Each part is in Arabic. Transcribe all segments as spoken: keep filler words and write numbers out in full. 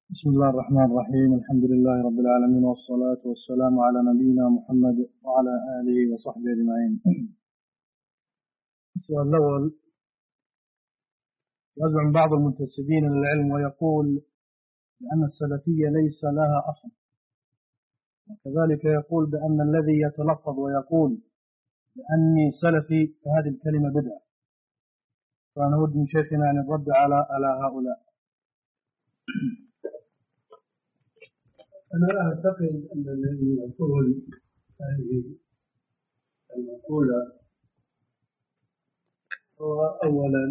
بسم الله الرحمن الرحيم. الحمد لله رب العالمين، والصلاة والسلام على نبينا محمد وعلى آله وصحبه أجمعين. السؤال الأول: يزعم بعض المنتسبين للعلم ويقول بأن السلفية ليس لها أصل، وكذلك يقول بأن الذي يتلفظ ويقول بأني سلفي فهذه الكلمة بدعة، فنود من شيخنا أن الرد على على هؤلاء. أنا أعتقد أن الذي يقول هذه المقولة هو أولا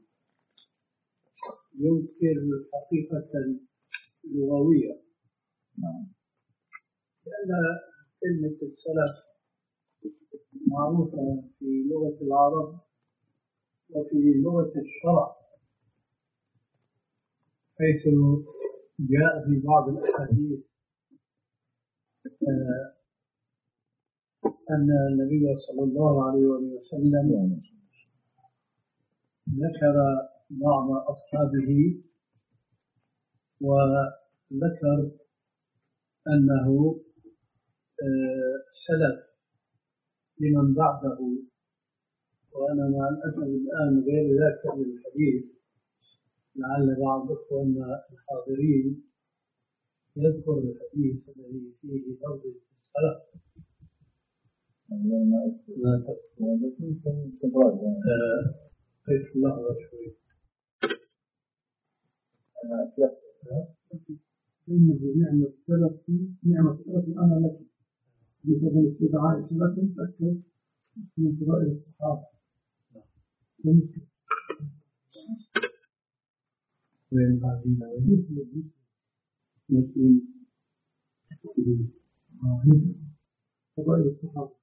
ينكر حقيقة لغوية، لأن كلمة السلف معروفة في لغة العرب وفي لغة الشرع، حيث جاء في بعض الأحاديث أن النبي صلى الله عليه وسلم ذكر بعض أصحابه وذكر أنه سلف لمن بعده، وأنا مع الأسف الآن غير ذاكر للحديث، لعل بعض إخواننا الحاضرين يذكر الحديث الذي فيه لفظ السلف. لا تذكر قيس اللحظة شوي. أنا أسلفت إنه نعمة السلف نعمة السلف أنا لك بفضل استدعاء سلف تأكد من فضائل الصحابة. وين هذه مسلم مسلم فضائل الصحابة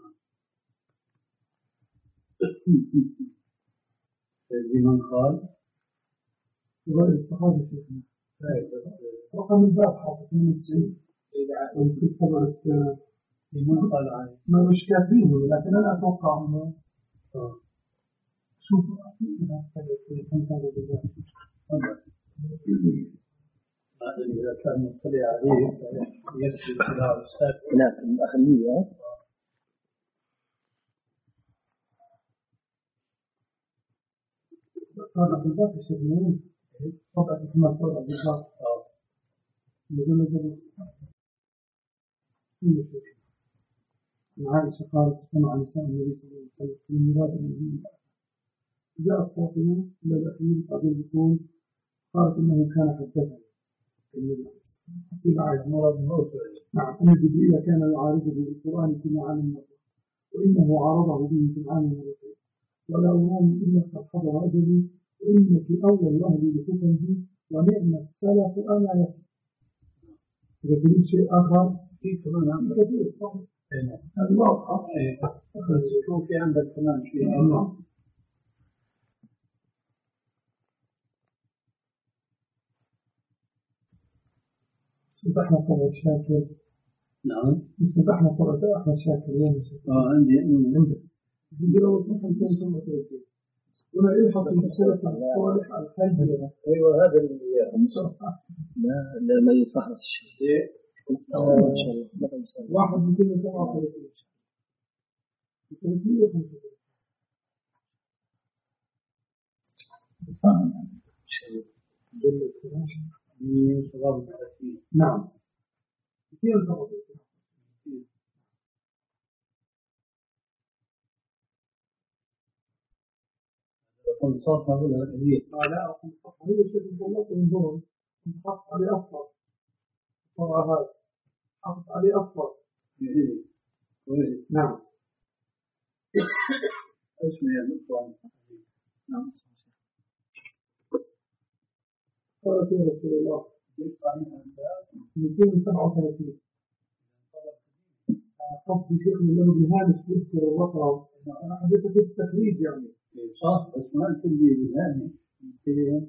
لمن قال فضائل الصحابة شيخنا رقم الباب حاطط من التسعين ونشوف طبعا لمن قال عنه ما مش كافينه، لكن أنا أتوقع أنه شوف إذا كان مطلع عليه يكفي اطلاع الأستاذ. لا أخليه هذا بالضبط الشيء طبعا كما طبعا بالضبط مجرد كل شيء. عائشة قالت سمع نساء النبي صلى الله عليه وسلم في المراد النبي جاءت فاطمة إلى الأخير قبل يقول قالت إنه كان حدثنا حسب عائشة مراد الموت. نعم أن جبريل كان يعارضه بالقرآن كما علمنا، وإنه عارضه به في العام مرتين، ولا أراني إلا قد حضر أجلي، وإنك أول أهلي لحكمه، ونعم السلف أنا لك. إذا تريد شيء آخر في كمان عندك كثير صحيح هذا واضحة. شوف في عندك كمان شيء آخر. استفتحنا طبعا شاكر. نعم استفتحنا طبعا أحمد شاكر وين آه عندي عندك يقولوا مثلا كان ثم ثلاثين ولا يلحق السلف الصالح الخير. أيوة هذا اللي لا لا ما يفحص الشيء إن شاء الله. واحد من كل سبعة وثلاثين ثلاثين شيء جل الفراش من شباب الثلاثين. نعم كثير سبعة وثلاثين. رقم صفحة ولا هي؟ لا رقم صفحة هي شيء مطلق من دون حط عليه أصفر طبعا هذا حط عليه أصفر. نعم اسمه يا دكتور. نعم قال يا رسول الله مئتين وسبعة وثلاثين قصد شيخ من له بالهامش يذكر الرقم. أنا حبيت أجيب التخريج يعني صح بس ما قلت لي بالهامش مئتين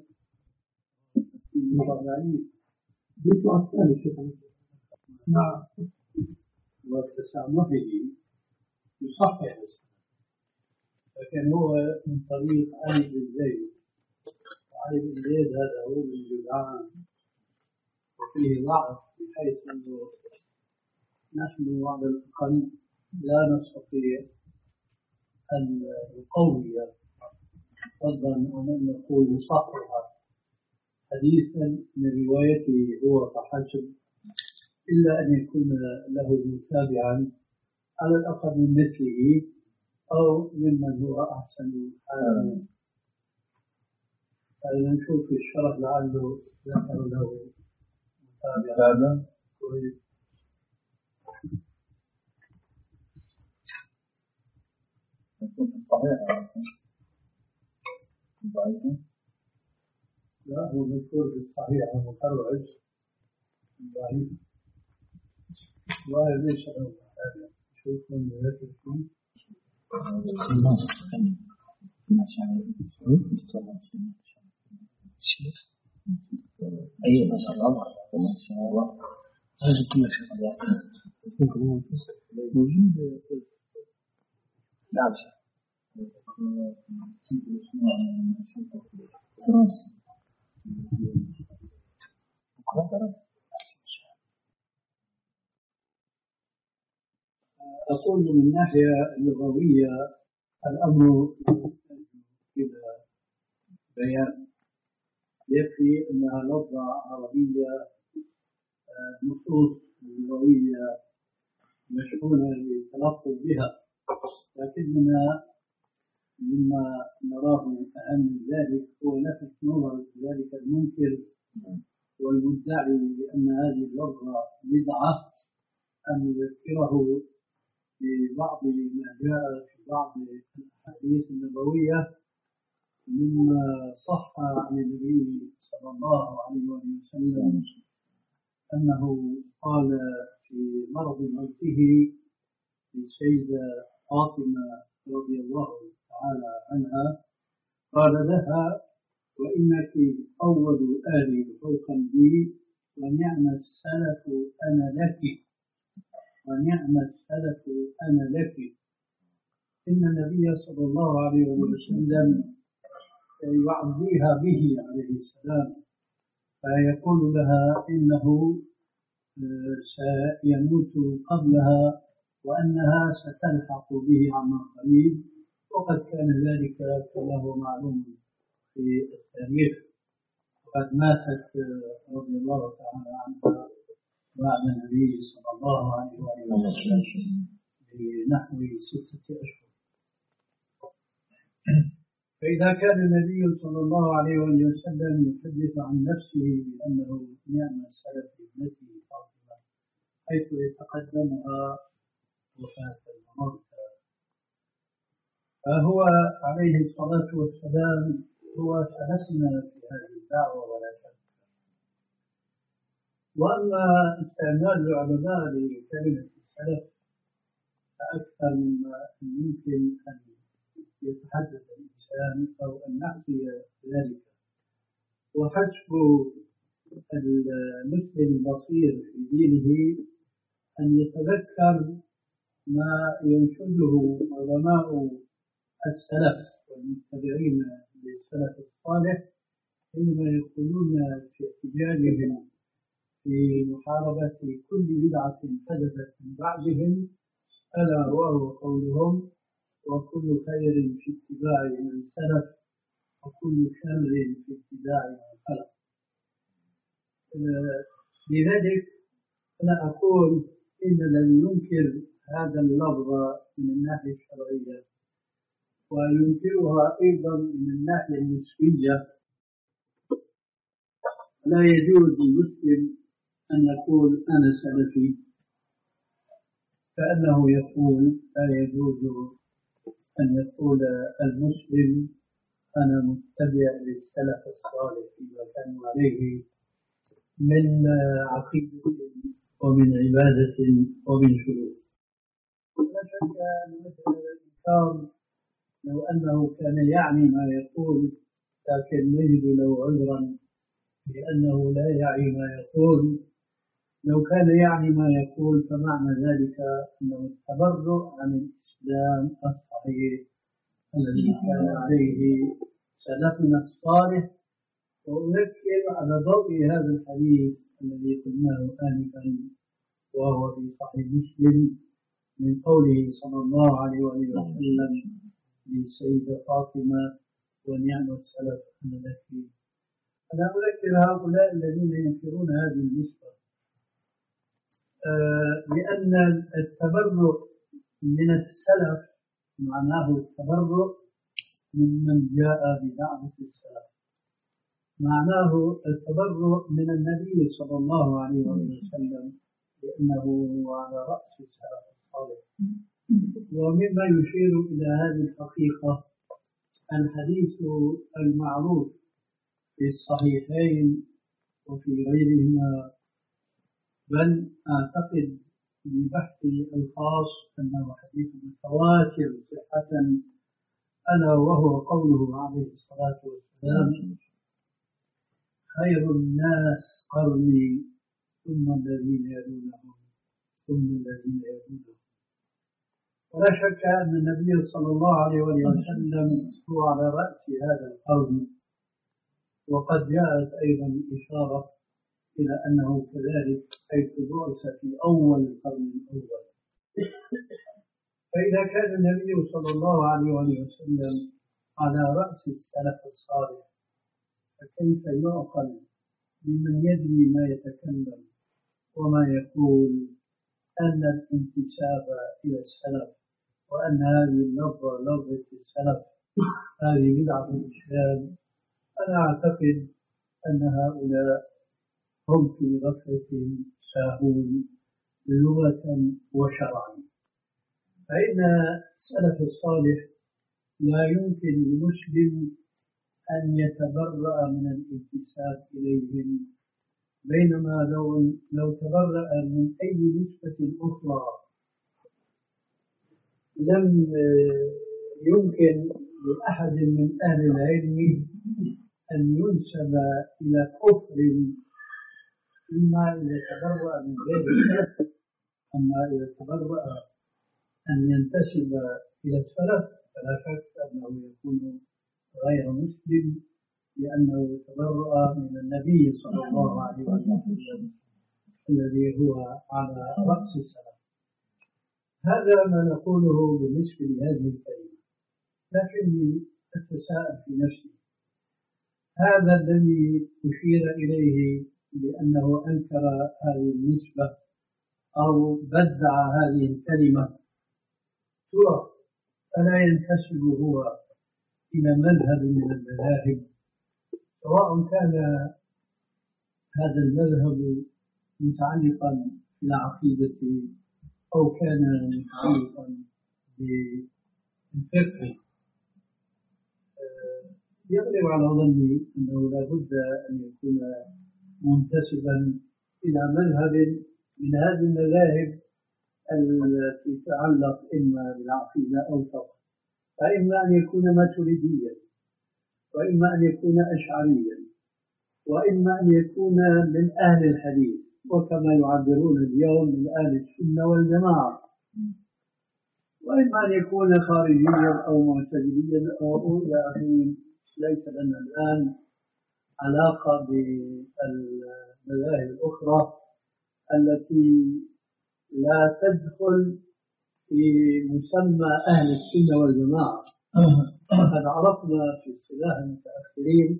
وأربعين بيطلع الثاني شيخ. نعم وتسامحه يصحح، لكن هو من طريق علي بن زيد، وعلي بن زيد هذا هو من جدعان فيه ضعف بحيث أنه نحن على الأقل لا نستطيع أن نقوي فضلا عن أن نقول يصحح حديثا من روايته هو فحسب، إلا أن يكون له متابعا على الأقل من مثله أو ممن هو أحسن حالا. نشوف في الشرح لعله ذكر له متابعا كويس. لا هو مذكور في الصحيح مخرج ضعيف ظاهر ليس له متابع. شوف من ذكركم أي ما شاء الله ما شاء الله هذا كل شيء موجود. نعم أقول من الناحية اللغوية الأمر إلى بيان، يكفي أنها لفظة عربية نصوص لغوية مشحونة للتلفظ بها، لكننا مما نراه أهم من ذلك هو لفت نظر ذلك المنكر والمدعي بأن هذه اللفظة بدعة أن يذكره ببعض ما جاء في بعض الأحاديث النبوية مما صح عن النبي صلى الله عليه وسلم أنه قال في مرض موته للسيدة فاطمة رضي الله تعالى عنها، قال لها: وإنك أول آل فوقا بي ونعم السلف أنا لك، ونعم السلف أنا لك. إن النبي صلى الله عليه وسلم يعزيها به عليه السلام، فيقول لها إنه سيموت قبلها وأنها ستلحق به عما قريب، وقد كان ذلك كما هو معلوم في التاريخ، وقد ماتت رضي الله تعالى عنها بعد النبي صلى الله عليه وسلم بنحو ستة أشهر. فإذا كان النبي صلى الله عليه وسلم يحدث عن نفسه بأنه نعم السلف ابنته فاطمة حيث يتقدمها وفاة الموتى، فهو عليه الصلاة والسلام هو سلفنا في هذه الدعوة ولا شك. وأما استعمال العلماء لكلمة السلف فأكثر مما يمكن أن يتحدث الإنسان أو أن نحكي ذلك، وحسب المسلم البصير في دينه أن يتذكر ما ينشده علماء السلف والمتبعين للسلف الصالح حينما يقولون في احتجاجهم في محاربة كل بدعة حدثت من بعدهم، ألا وهو قولهم: وكل خير في اتباع من سلف وكل شر في اتباع من خلف. لذلك أنا أقول إن الذي ينكر هذا اللفظ من الناحية الشرعية وينكرها أيضا من الناحية النسبية، لا يجوز للمسلم أن يقول أنا سلفي، كأنه يقول لا يجوز أن يقول المسلم أنا متبع للسلف الصالح فيما كانوا عليه من عقيدة ومن عبادة ومن سلوك. لا شك أن مثل الإنسان لو أنه كان يعني ما يقول لكن نجد له عذرا لأنه لا يعني ما يقول. لو كان يعني ما يقول فمعنى ذلك أنه التبرؤ عن الإسلام الصحيح الذي كان عليه سلفنا الصالح. وأذكر على ضوء هذا الحديث الذي قلناه آنفا وهو في صحيح مسلم من قوله صلى الله عليه وسلم للسيدة فاطمة ونعم السلف أنا لك. أنا أذكر هؤلاء الذين ينكرون هذه النسبة آه لأن التبرؤ من السلف معناه التبرؤ ممن جاء بدعوة السلف، معناه التبرؤ من النبي صلى الله عليه وسلم لأنه هو على رأس السلف الصالح. ومما يشير إلى هذه الحقيقة الحديث المعروف في الصحيحين وفي غيرهما، بل أعتقد ببحثي الخاص أنه حديث متواتر صحة، ألا وهو قوله عليه الصلاة والسلام: خير الناس قرني ثم الذين يلونهم ثم الذين يلونهم. ولا شك أن النبي صلى الله عليه وسلم هو على رأس هذا القرن، وقد جاءت أيضا إشارة إلى أنه كذلك حيث بعث في أول القرن الأول. فإذا كان النبي صلى الله عليه وسلم على رأس السلف الصالح، فكيف يعقل لمن يدري ما يتكلم وما يقول أن الانتساب إلى السلف وأن هذه اللفظة لفظة السلف هذه بدعة الإسلام؟ أنا أعتقد أن هؤلاء هم في غفلة ساهون لغة وشرعا. فإن السلف الصالح لا يمكن لمسلم أن يتبرأ من الانتساب إليهم، بينما لو لو تبرأ من أي نسبة أخرى لم يمكن لأحد من أهل العلم أن ينسب إلى كفر إما إذا تبرأ من غير السلف. أما إذا تبرأ أن ينتسب إلى السلف فلا شك أنه يكون غير مسلم، لأنه تبرأ من النبي صلى الله عليه وسلم الذي هو على رأس السلف. هذا ما نقوله بالنسبة لهذه الكلمة، لكني أتساءل في نفسي: هذا الذي أشير إليه بأنه أنكر هذه النسبة أو بدع هذه الكلمة، ترى فلا ينتسب هو إلى مذهب من المذاهب، سواء كان هذا المذهب متعلقا بالعقيدة أو كان متعلقا بالفقه. يغلب على ظني أنه لا بد أن يكون منتسبا إلى مذهب من هذه المذاهب التي تتعلق إما بالعقيدة أو الفقه، فإما أن يكون ماتريديا، وإما أن يكون أشعريا، وإما أن يكون من أهل الحديث، وكما يعبرون اليوم من أهل السنة والجماعة، وإما أن يكون خارجيا أو معتزليا أو إلى آخره. ليس لنا الآن علاقة بالمذاهب الأخرى التي لا تدخل في مسمى أهل السنة والجماعة. وقد عرفنا في اصطلاح المتأخرين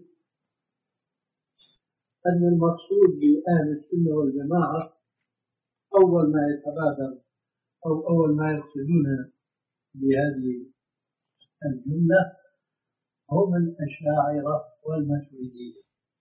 أن المقصود بأهل السنة والجماعة أول ما يتبادر أو أول ما يقصدون بهذه الجملة هم الأشاعرة والماتريدية،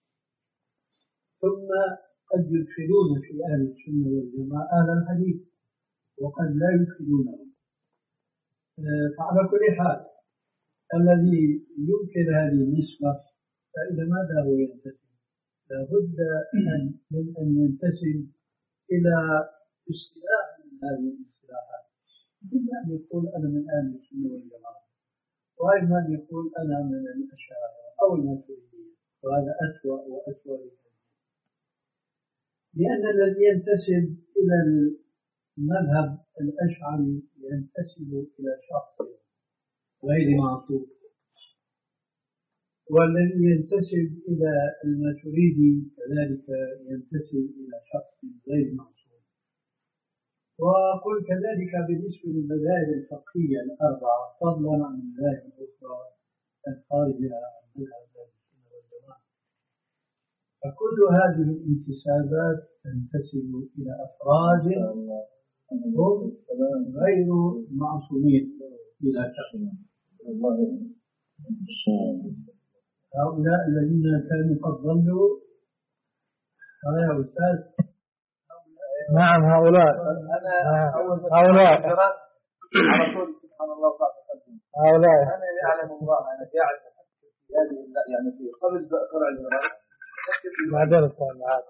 ثم قد يدخلون في أهل السنة والجماعة أهل الحديث وقد لا يدخلونهم. فعلى كل حال الذي يمكن هذه النسبة فإلى ماذا هو ينتسب؟ لابد من أن ينتسب إلى اصطلاح من هذه الاصطلاحات، إما أن يقول أنا من أهل السنة والجماعة، وإما أن يقول أنا من الأشاعرة أو الماتريدية، وهذا أسوأ وأسوأ لكثير. لأن الذي ينتسب إلى المذهب الأشعري ينتسب إلى شخص غير معصوم، والذي ينتسب إلى الماتريدي كذلك ينتسب إلى شخص غير معصوم. وقل كذلك بالنسبة للمذاهب الفقهية الأربعة فضلا عن المذاهب الأخرى الخارجة عن مذهب السنة والجماعة، فكل هذه الانتسابات تنتسب إلى أفراد هم غير معصومين بلا شك. هؤلاء الذين كانوا قد ضلوا يا أستاذ. نعم هؤلاء هؤلاء على طول سبحان الله وقعت قلبي. هؤلاء أنا يعلم الله أنا قاعد في هذه يعني في قبل طلع الجمال بعدين القول هذا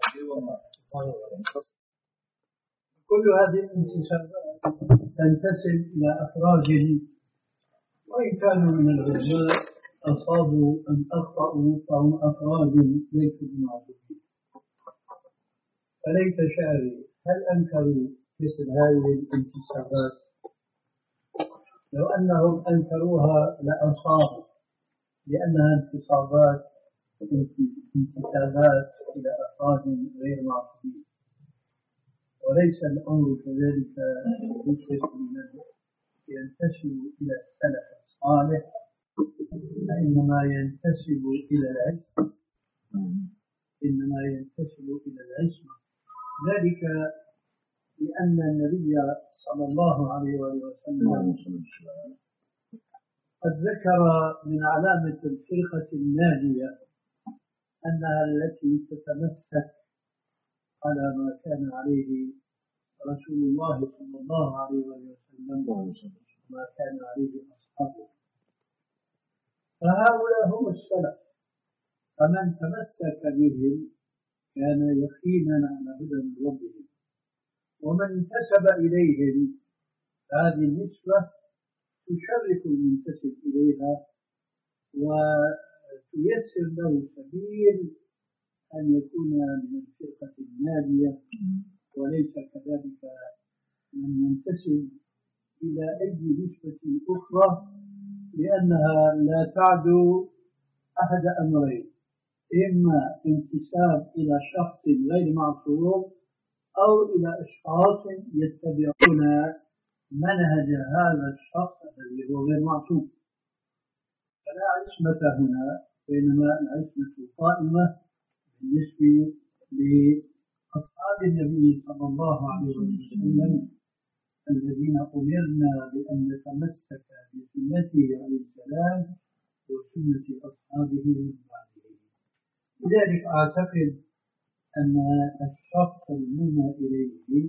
كل هذه الانتسابات تنتسب إلى أفراد وإن كانوا من العلماء أصابوا أم أخطأوا فهم أفراد ليسوا بمعصومين. فليت شعري هل أنكروا مثل هذه الانتسابات؟ لو أنهم أنكروها لأصابوا، لأنها انتصابات انتسابات إلى أفراد غير معصومين، وليس الأمر كذلك بالنسبة لمن ينتسب إلى السلف الصالح، فإنما ينتسب إلى العلم إنما ينتسب إلى العصمة، ذلك لأن النبي صلى الله عليه وسلم قد ذكر من علامة الفرقة الناجية أنها التي تتمسك على ما كان عليه رسول الله صلى الله عليه وسلم وما كان عليه أصحابه، فهؤلاء هم السلف، فمن تمسك بهم كان يقينا على هدى من ربهم، ومن انتسب إليهم هذه النسبة تشرف المنتسب إليها وتيسر له سبيل أن يكون من الفرقة الناجية، وليس كذلك من ينتسب إلى أي نسبة أخرى، لأنها لا تعدو أحد أمرين: إما انتساب إلى شخص غير معصوم أو إلى أشخاص يتبعون منهج هذا الشخص الذي هو غير معصوم. فلا عصمة هنا، بينما العصمة قائمة بالنسبة لأصحاب النبي صلى الله عليه وسلم الذين أمرنا بأن نتمسك بسنته عليه السلام وسنة أصحابه من بعده. لذلك أعتقد أن الشخص المنى إليه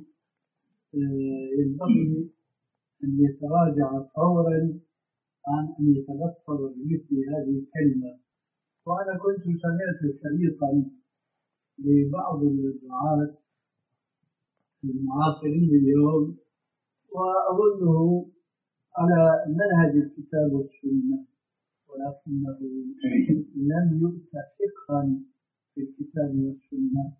ينبغي أن يتراجع فورا عن أن يتلفظ بمثل هذه الكلمة. وأنا كنت سمعت شريطا لبعض الدعاة المعاصرين اليوم وأظنه على منهج الكتاب والسنة، ولكنه لم يؤت فقها في الكتاب والسنة.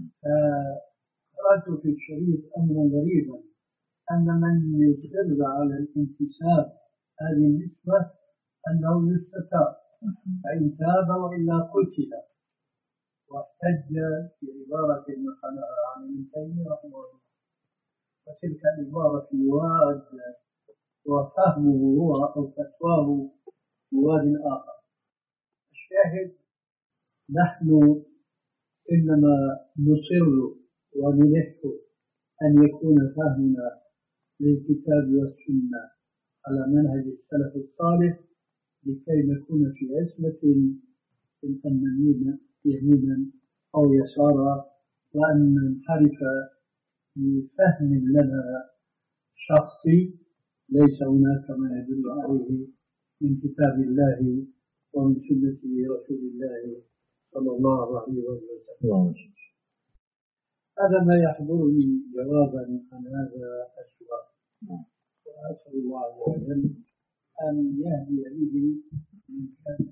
فقرأت في الشريط أمرا غريبا أن من يصر على الانتساب هذه النسبة أنه يستتاب، فإن تاب وإلا قتل، واحتج بعبارة نقلها عن ابن تيمية رحمه الله، وتلك العبارة في واد وفهمه هو أو فتواه في واد آخر. الشاهد نحن إنما نصر ونلح أن يكون فهمنا للكتاب والسنة على منهج السلف الصالح لكي نكون في عصمة إن نميل يمينا أو يسارا، وأن ننحرف بفهم لنا شخصي ليس هناك ما يدل عليه من كتاب الله ومن سنة رسول الله صلى الله عليه وسلم. هذا ما يحضرني جوابا عن هذا السؤال، وأسأل الله عز وجل أن يهدي به من كان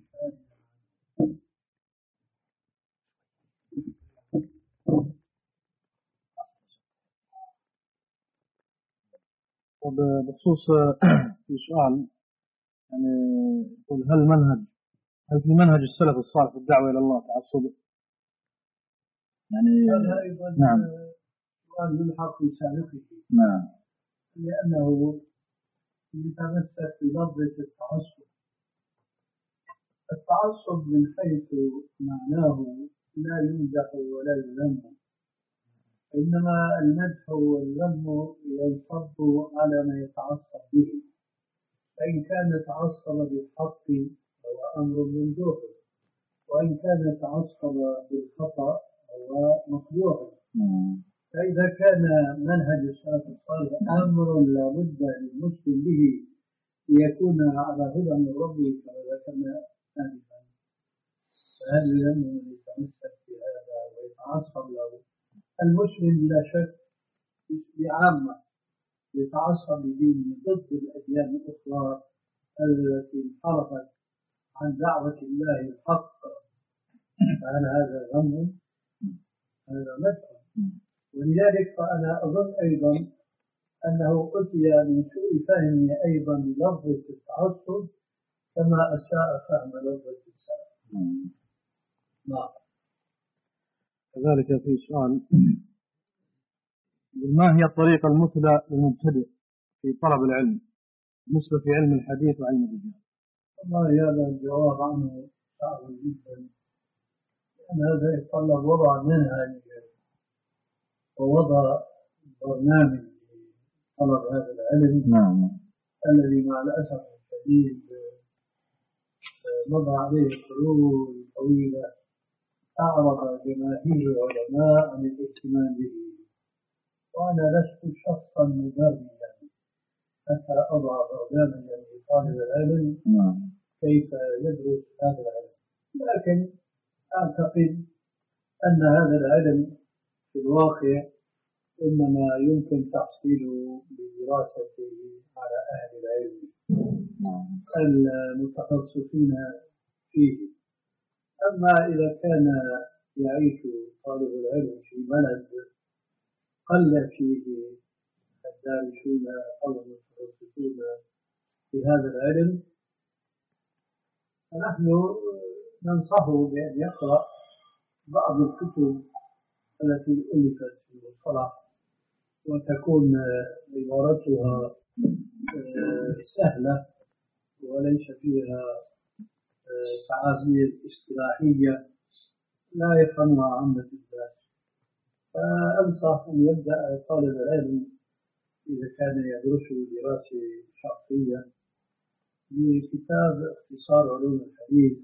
وبخصوص في سؤال يعني يقول هل منهج هل في منهج السلف الصالح في الدعوة إلى الله تعصب؟ يعني هذا أيضا نعم سؤال يلحق في سابقه، نعم لأنه يتمسك بلفظة التعصب. التعصب من حيث معناه لا يمدح ولا يذم، إنما المدح والذم ينصب على ما يتعصب به، فإن كان تعصب بالحق فهو أمر ممدوح، وإن كان تعصب بالخطأ فهو مقبوح. فإذا كان منهج السلف الصالح أمر لا بد للمسلم به ليكون على هدى من ربه كما ذكرنا آنفا، فهل يلزم من يتمسك بهذا ويتعصب له؟ المسلم بلا شك بعامة يتعصب بدينه ضد الأديان الأخرى التي انحرفت عن دعوة الله الحق، فهل هذا ذم؟ هذا مدح. ولذلك فأنا أظن أيضا أنه أتي من سوء فهمه أيضا بلفظة التعصب كما أساء فهم لفظة السلف. نعم. كذلك في سؤال، ما هي الطريقة المثلى للمبتدئ في طلب العلم بالنسبة في علم الحديث وعلم الرجال؟ والله هذا الجواب عنه صعب جدا، لأن هذا يتطلب وضع منهج ووضع برنامج لطلب هذا العلم. نعم. الذي مع الأسف الشديد مضى عليه قرون طويلة أعرض جماهير العلماء عن الاهتمام به، وأنا لست شخصا مبرمجا حتى أضع برنامجا لطالب العلم كيف يدرس هذا العلم، لكن أعتقد أن هذا العلم في الواقع إنما يمكن تحصيله بدراسته على أهل العلم المتخصصين فيه. أما إذا كان يعيش طالب العلم في بلد قل فيه الدارسون أو المتخصصون في هذا العلم، فنحن ننصحه بأن يقرأ بعض الكتب التي ألفت في المصطلح وتكون عبارتها سهلة وليس فيها تعابير اصطلاحية لا يفهمها عامة الناس. فأنصح أن يبدأ طالب العلم إذا كان يدرسه دراسة شخصية بكتاب اختصار علوم الحديث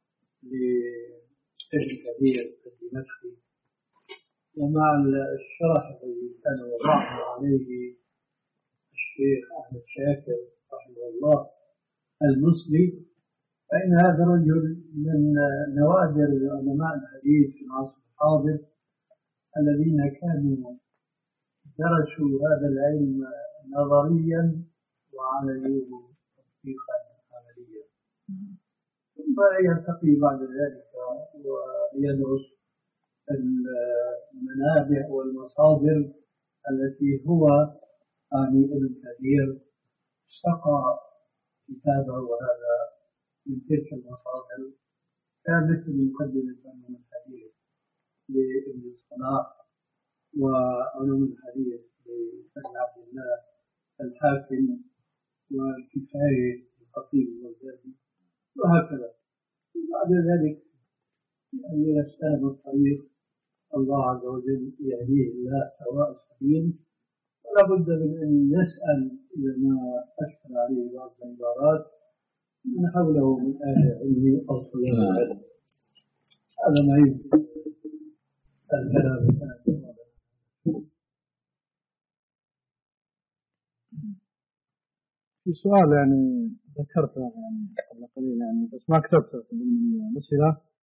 لابن كثير الدمشقي، ومع الشرح الذي كان وضعه عليه الشيخ أحمد شاكر رحمه الله المصري، فإن هذا الرجل من نوادر علماء الحديث في العصر الحاضر الذين كانوا درسوا هذا العلم نظريا وعملوه تطبيقا عمليا، ثم يرتقي بعد ذلك ويدرس المنابع والمصادر التي هو آني ابن كثير استقى كتابه وهذا من تلك المصادر، كان مثل مقدمة علوم الحديث لابن الصلاح وعلوم الحديث لابن عبد الله الحاكم والكفاية للخطيب البغدادي وهكذا. بعد ذلك يعني يستلم الطريق الله عز وجل يهديه الله سواء السبيل، ولا بد من أن يسأل إذا ما أشكل عليه بعض العبارات من حوله من أهل العلم أو طلاب العلم. هذا ما يمكن الكلام. في سؤال يعني ذكرته يعني قبل قليل يعني بس ما كتبته ضمن الأسئلة.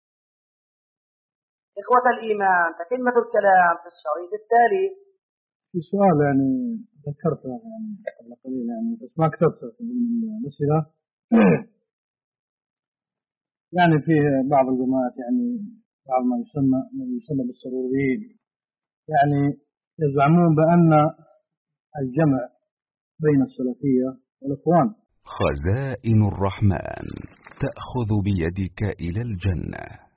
إخوة الإيمان، تتمة الكلام في الشريط التالي. في سؤال يعني ذكرته يعني قبل قليل يعني بس ما كتبته ضمن الأسئلة. يعني في بعض الجماعات يعني بعض ما يسمى ما يسمى بالسروريين يعني يزعمون بأن الجمع بين السلفية والإخوان خزائن الرحمن تأخذ بيدك إلى الجنة.